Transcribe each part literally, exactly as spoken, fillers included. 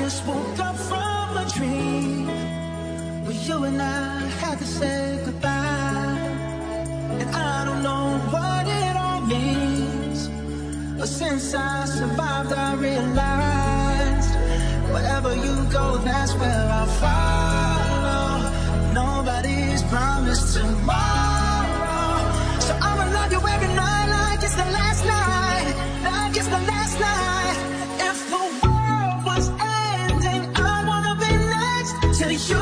just woke up from a dream where you and I had to say goodbye. And I don't know what it all means, but since I survived I realized wherever you go, that's where I'll follow. Nobody's promised tomorrow, so I'ma love you every night like it's the last night, like it's the last night. If the world was ending, I wanna be next to you.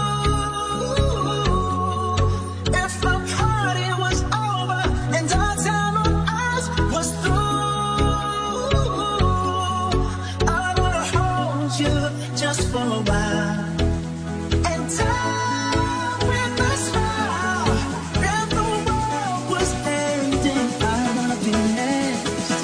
If the party was over and our time on earth was through, I wanna hold you just for a while and die with a smile. If the world was ending, I wanna be next.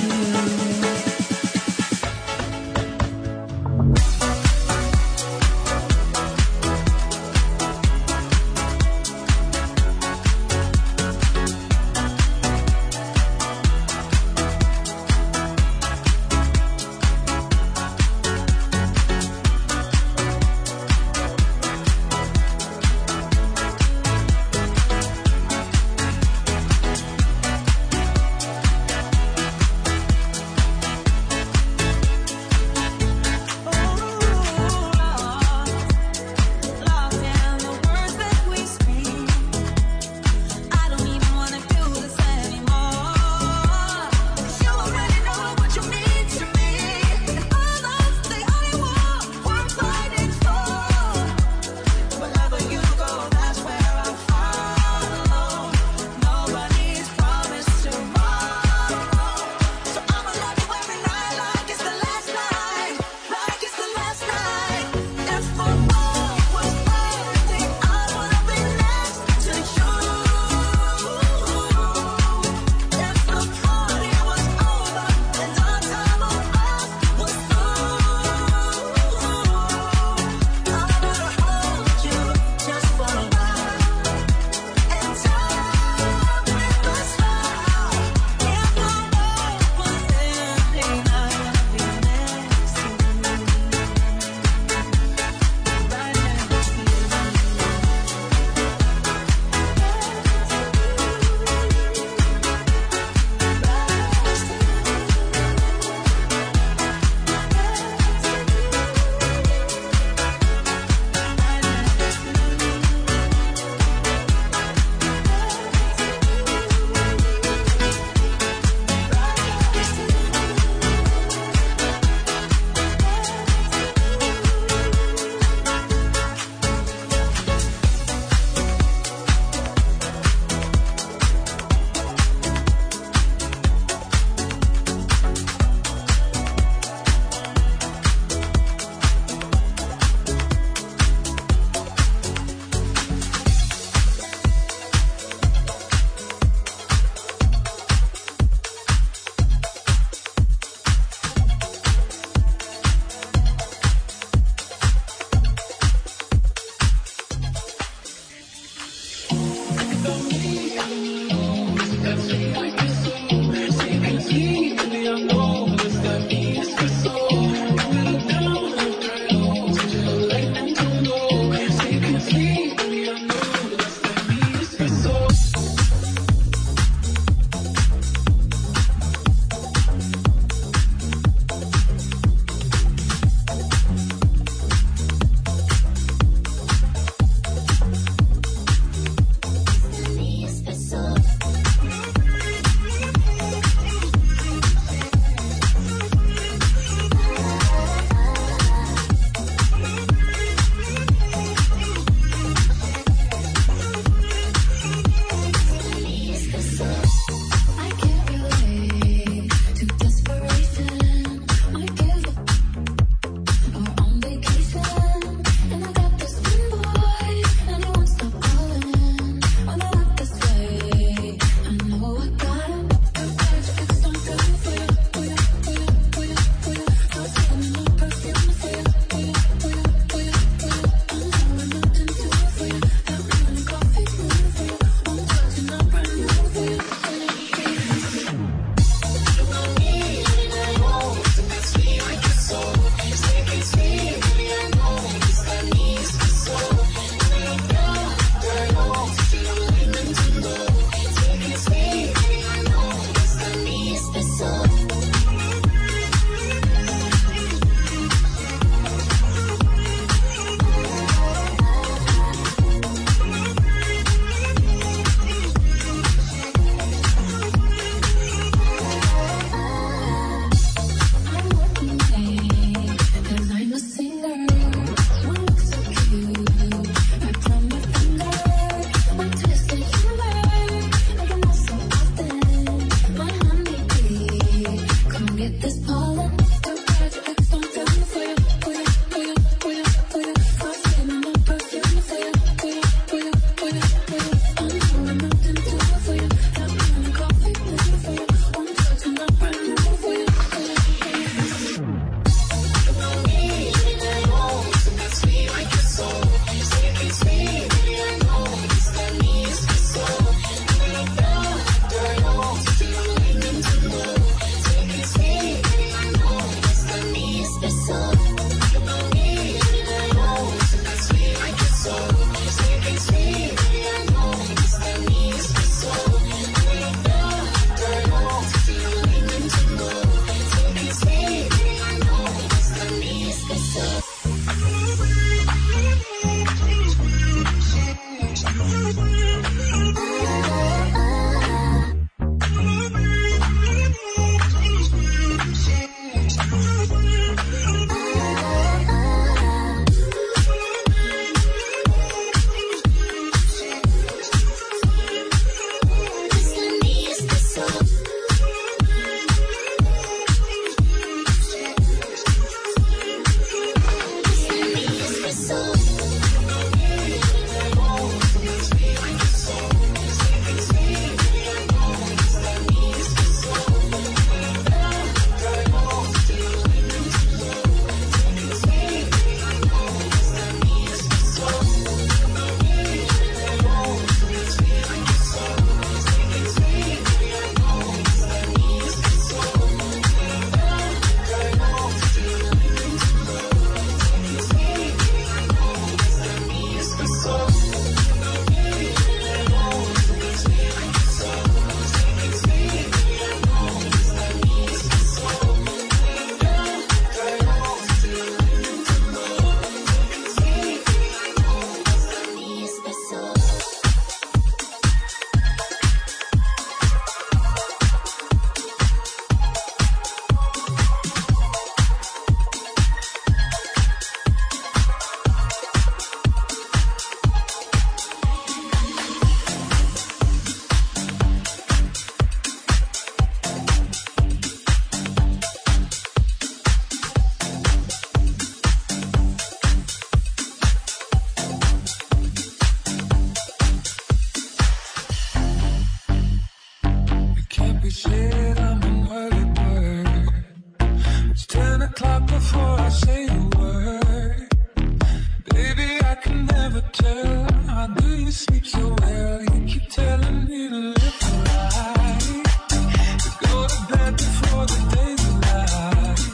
ten o'clock before I say a word. Baby, I can never tell. How do you sleep so well? You keep telling me to live right, to go to bed before the day's light.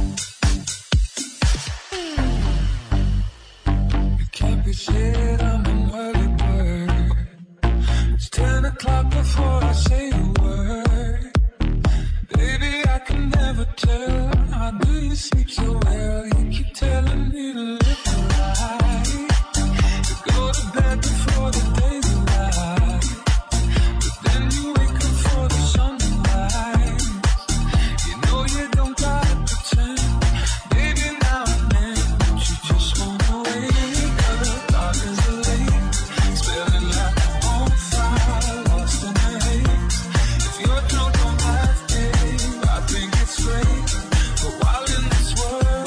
You can't be said I'm an early bird. It's ten o'clock before I say a word. Baby, I can never tell. How do you sleep so well? You keep telling me to live right, to go to bed before the day's light. But then you wake up for the sunrise. You know you don't gotta pretend. Baby, now and then, don't you just wanna wake up? Dark as the lake, smelling like a bonfire, lost in the haze. If you're drunk on life, babe, I think it's great. But while in this world,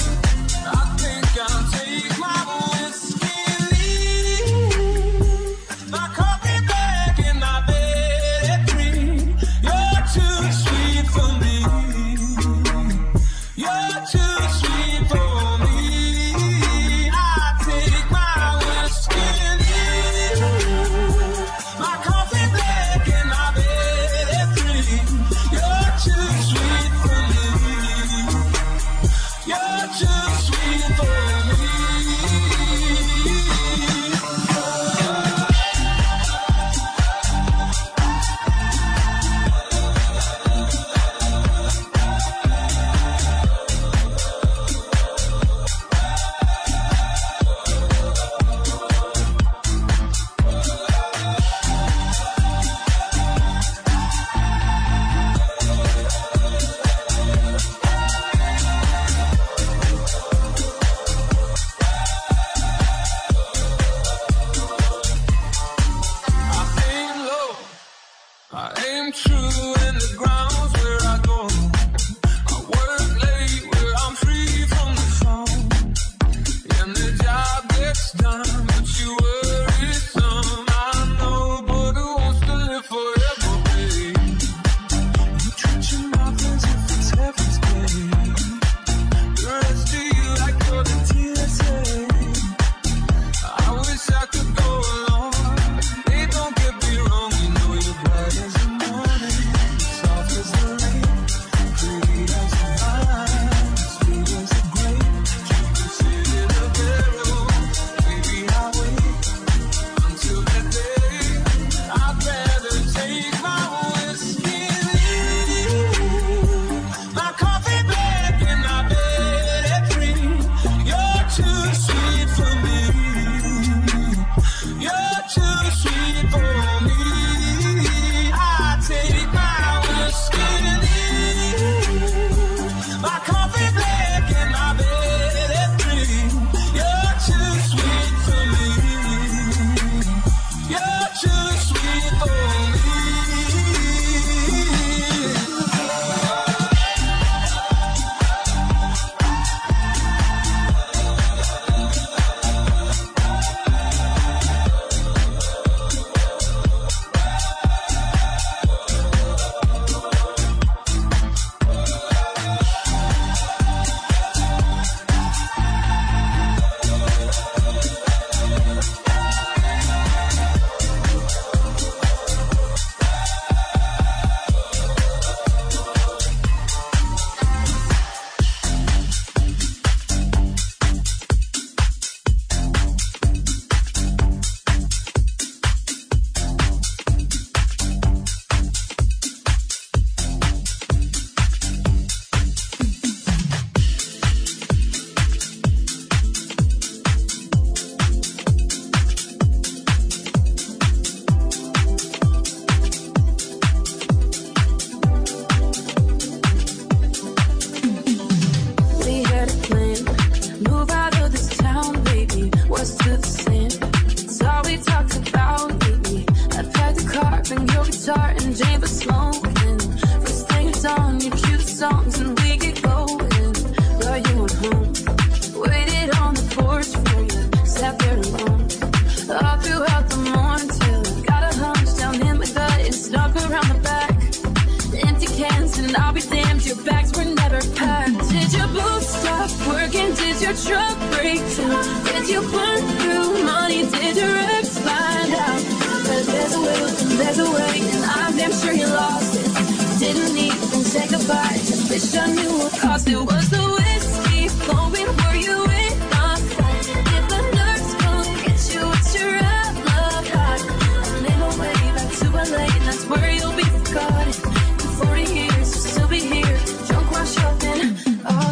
Cause it was the whiskey flowing. Were you in my fight? Did the nerves come get you? It's your alibi. I made my way back to L A, and that's where you'll be forgotten. In forty years, you'll still be here, drunk while shopping. Oh,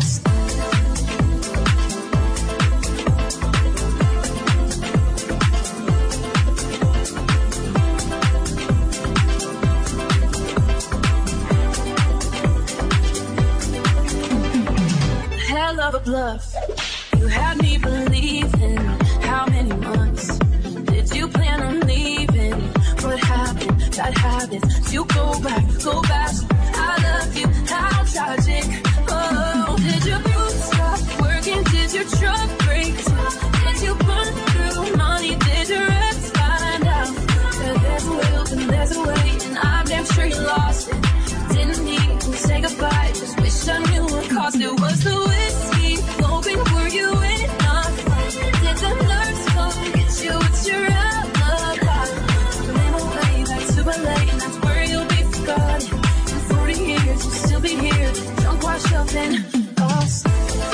hell of a bluff. You had me believing. How many months did you plan on leaving? What happened? Bad habits. You go back, go back. I love you. How tragic. Oh, did your boots stop working? Did your truck break too? Did you burn through money? Did your ex find out that there's a will and there's a way? And I'm damn sure you lost it. Didn't need to say goodbye. Just wish I knew what caused it. Was the whiskey flowing? Were you in my fight? Did the nerves come get you? It's your alibi. I made my way back to L A, and that's where you'll be forgotten. In forty years, you'll still be here, drunk washed up and lost.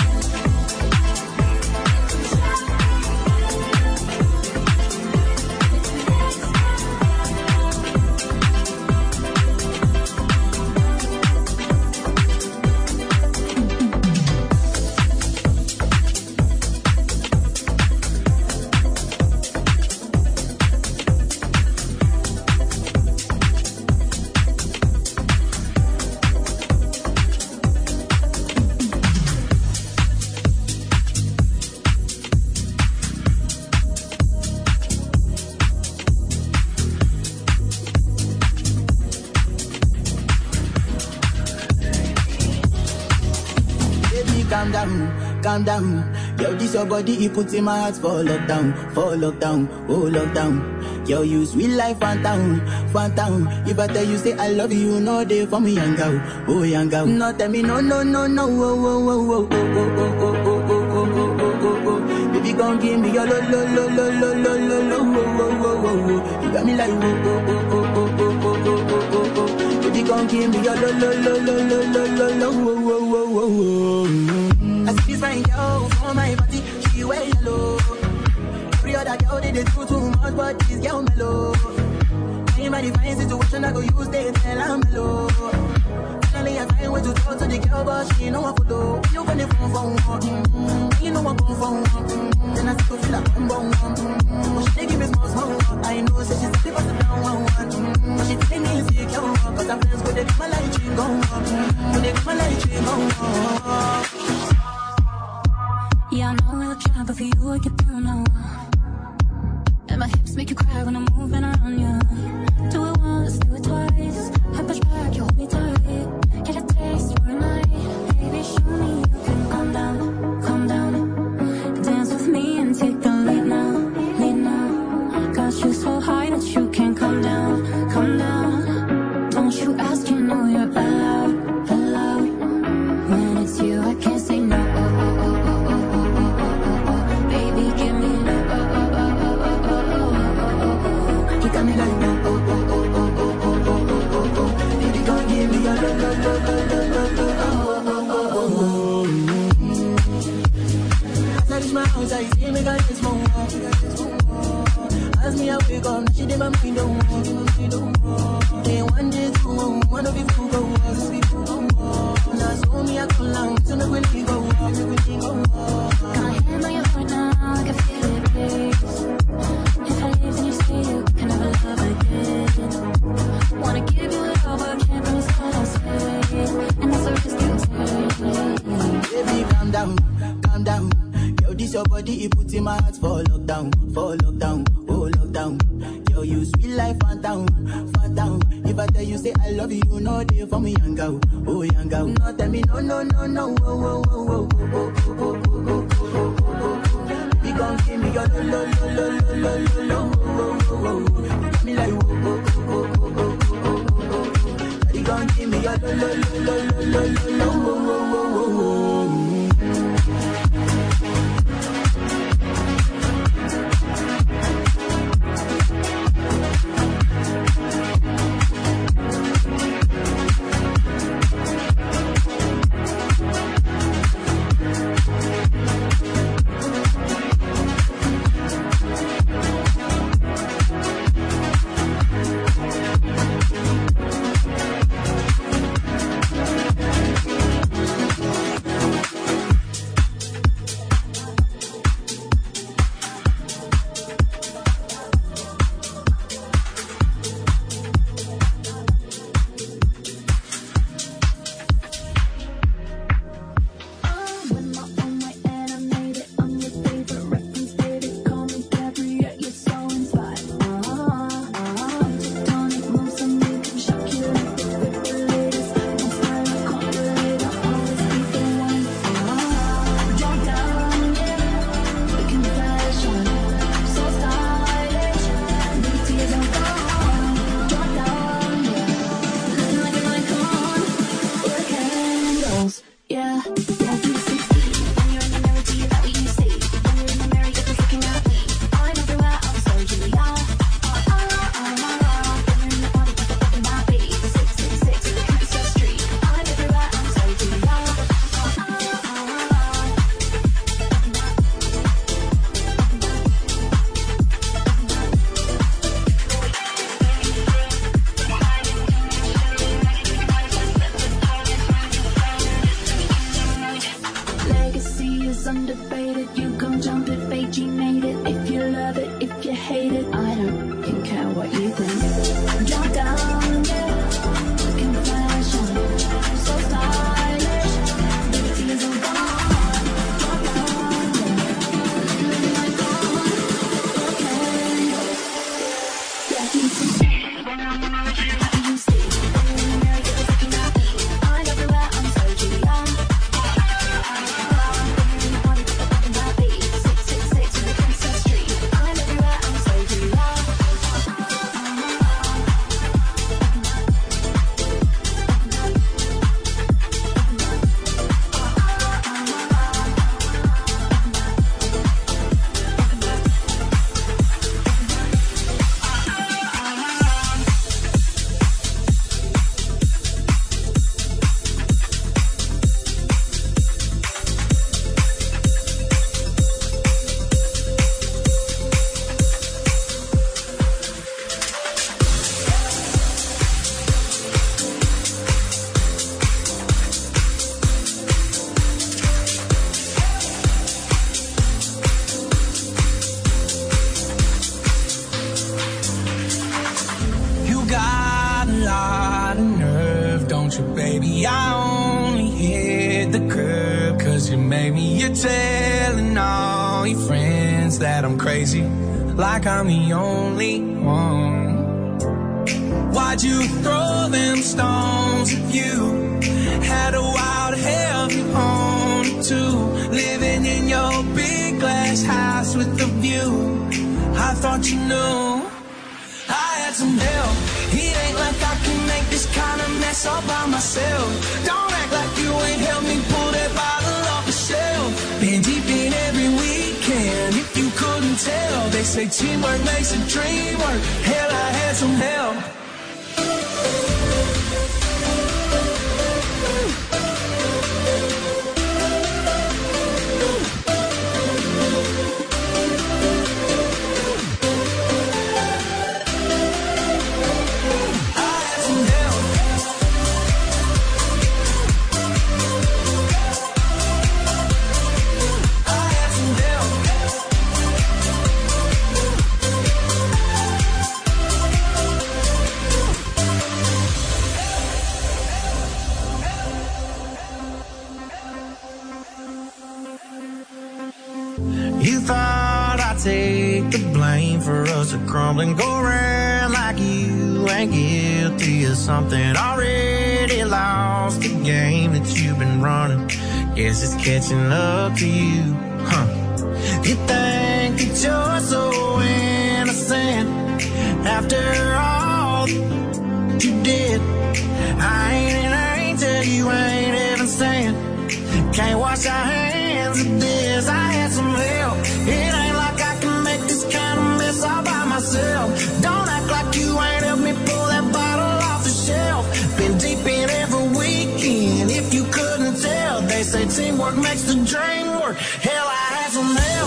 Calm down, calm down. Yo, this your body, it puts in my heart for lockdown, for lockdown, oh lockdown. Yo, you sweet life, phantom, phantom. If I tell you say I love you, you know they for me, young girl, oh young girl. No tell me no, no, no, no, oh, oh, oh, oh, oh, oh, oh, oh, oh, oh, oh, oh, oh. Baby, gon' give me your lo, lo, lo, lo, lo, lo, lo, lo, oh, oh, oh, oh, oh. You got me like oh, oh, oh, oh, oh, oh, oh, oh, oh, oh. Baby, gon' give me your lo, lo, lo, lo, lo, lo, lo, lo, oh, oh, oh, oh, oh. I see this fine girl for my party, she wear yellow. Every other girl they, they do too much, but this girl mellow. In my divine situation, I go use they tell I'm mellow. Finally I find way to talk to the girl, but she know I follow. You gonna phone for one, mm-hmm. You know I come for one, mm-hmm. Then I still feel like I'm born one, mm-hmm. But she give me small, small one. I know, say she's the person down one, one, mm-hmm. But she take me insecure, cause her friends go, they get my light ring go on, mm-hmm. When they get my light ring go on. Yeah, I know I look shy, but for you I get down low. And my hips make you cry when I'm moving around you. Do it once, do it twice. I push back, you hold me tight. Get a taste for a night. Baby, show me you can calm down, calm down. Dance with me and take the lead now, lead now. Got you so high that you can't come down, come down. Don't you ask, you know you're allowed, allowed. When it's you, I can't say no. My house, I see me got this more. As me I wake up, she did my mind don't walk. They one day two, one of you fool go walk. Now so me I come down, so me will go walk. Can't handle your heart now, I can feel it race. If I leave then you say you can never love again. Wanna give you it all, but can't promise that I'll stay. And that's a risk you take. Baby, calm down, calm down. This your body, it puts in my heart for lockdown, for lockdown, oh lockdown. Yo, you sweet life, phantom, phantom. If I tell you say I love you, you know they for me, young girl, oh young girl. No tell me no, no, no, no, oh, oh, oh, oh, oh, oh, oh, oh, oh, oh, oh. Baby, gon' give me your lo, lo, lo, lo, lo, lo, lo, oh, oh, oh, oh. You got me like oh, oh, oh, oh, oh, oh, oh, oh. Baby, gon' give me your lo, lo, lo, lo, lo, lo, lo, oh, oh, oh, oh, oh. Like I'm the only one. Why'd you throw them stones if you had a wild hell you owned too? Living in your big glass house with the view. I thought you knew I had some help. It ain't like I can make this kind of mess all by myself. Don't act like you ain't helped me pull that bottle off the shelf. Been deep in every weekend, if you couldn't tell. They say teamwork makes the dream work. Hell, I had some help. You thought I'd take the blame for us to crumble and go around like you ain't guilty of something already lost the game that you've been running. Guess it's catching up to you, huh? You think that you're so innocent after all that you did. I ain't an angel, you ain't even saying. Can't wash our hands of this. I had some help. It ain't like I can make this kind of mess all by myself. Don't act like you ain't helped me pull that bottle off the shelf. Been deep in every weekend, if you couldn't tell. They say teamwork makes the dream work. Hell, I had some help.